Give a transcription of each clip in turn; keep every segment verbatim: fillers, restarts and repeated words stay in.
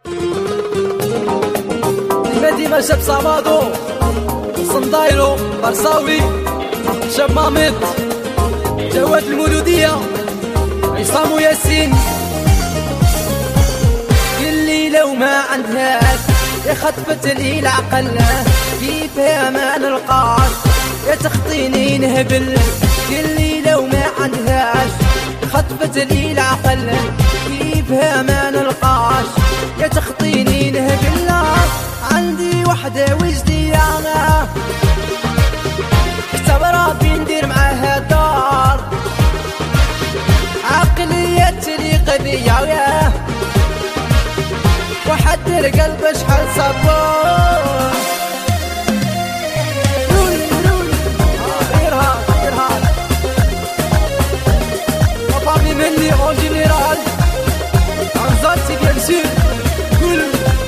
ديما شاب صامادو صندايلو برصاوي شاب مامد جواد المولودية عصام وياسين. قلي لو ما عندهاش يا خطفت لي العقل كيفها ما نلقاش يا تخطيني نهبل. قلي لو ما عندهاش خطفت لي العقل كيفها ما نلقاش يا تخطيني نهبل. عندي وحدة وجدية أنا كتب ربي ندير معاها دار عقلية تليق بيا وياه وحد القلب شحال صبور. رولي رولي غيرها غيرها وفامي مني اون جينيرال انزلتي بيان سور. قول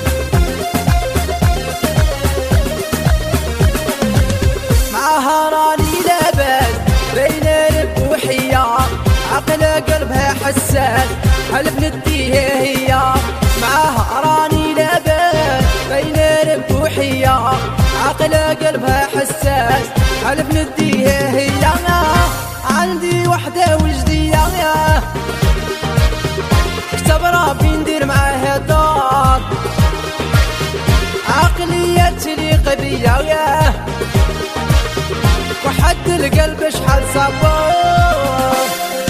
معاها راني لاباس بين لب وحيار عقل قلبها حساس حلف نديها هي. معاها راني لاباس بين لب وحيار عقل قلبها حساس حلف نديها هي. عندي وحدة وجدية كتب ربي ندير معاها دار عقلية تليق بيا وياه وحد القلب شحال صبور.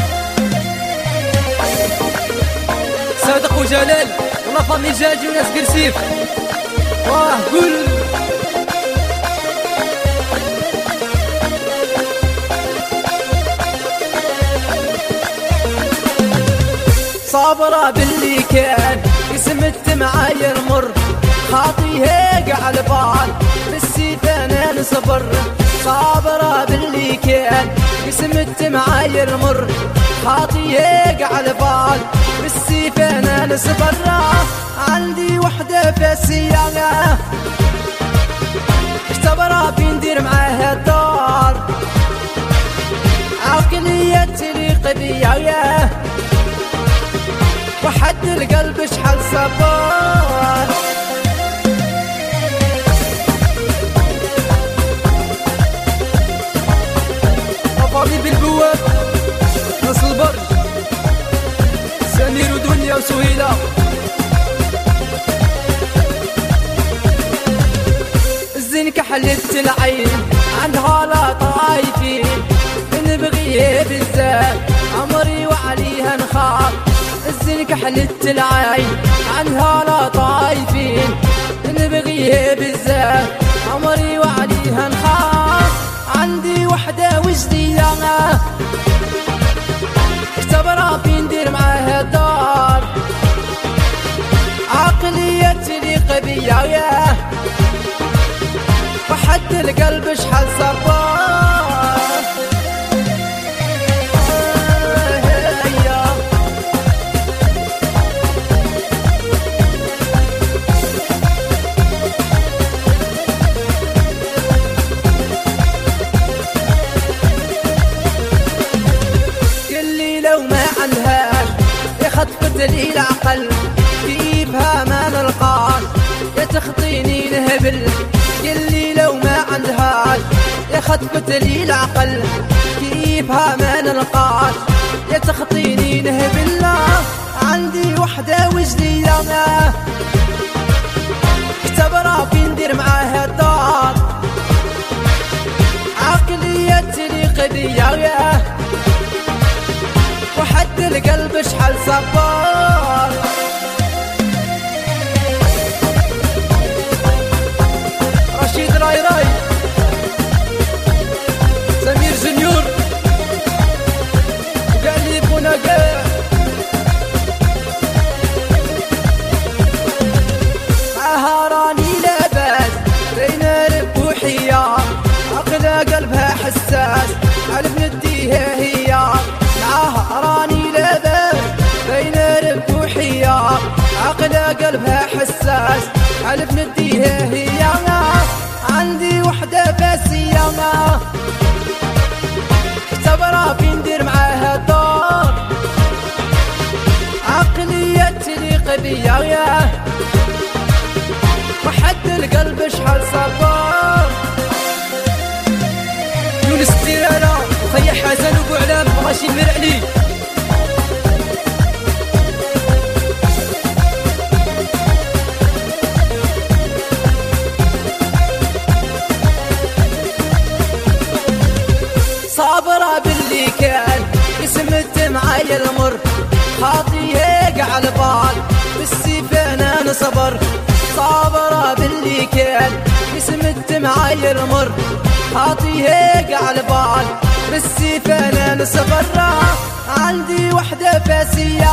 صادق وجلال والله فامي جاجي وناس قرسيف واه قول. صابرة باللي كان قسمت معايا المر خاطيها قاع البال بالسيف انا نصبر. صابرة باللي كان قسمت معايا المر خاطيها قاع البال بالسيف انا نصبر. عندي وحدة فاسية كتب ربي ندير معاها دار عقلية تليق بيا وياه وحد القلب شحال صبور. أفاضي بالبواب ناس البرج سمير ودنيا وسهيلة. الزين كحلت العين عندها لا طايفين نبغيه بزاف عمري وعليها نخاف. الزين كحلت العين عنها لا طايفين نبغيه بزاف عمري وعليها نخاف. عندي وحدة وجدية كتب ربي ندير معاها دار عقلية تليق بيا وياه وحد القلب شحال صبور. خطفت لي العقل كيفها ما نلقاش يا تخطيني نهبل. قلي لو ما عندهاش يا خطفت لي العقل كيفها ما نلقاش يا تخطيني نهبل. عندي وحدة وجدية كتب ربي ندير معاها دار عقلية تليق بيا وياه وحد القلب شحال صبور. رشيد راي راي سمير جونيور وقال لي بونا قاع معاها راني لاباس بين لب وحيار عقل قلبها حساس حلف نديها هي. معاها راني لاباس بين لب وحيار عقل قلبها حساس حلف نديها هي. عندي وحدة فاسية كتب ربي ندير معاها دار عقلية تليق بيا وياه القلب شحال صبر. يونس التيرانة وخيا حسن وبوعلام ماشي المرعلي. صابرة باللي كان يسمت معايا المر، خاطي يقع على البال بالسيف انا نصبر. صابرة باللي كان يسمت معايا المر، خاطي يقع على البال بالسيف انا نصبر. عندي وحدة فاسية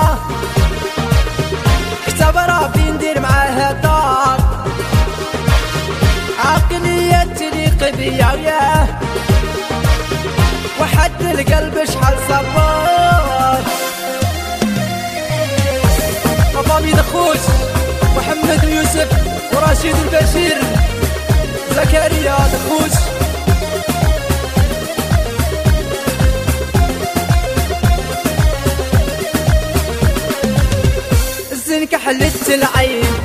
اختبرها في ندير معاها دار، عقلية تليق بيا وحد القلب شحال صبر. مطامي دخوش محمد ويوسف ورشيد البشير زكريا دخوش. الزنكة حلت العين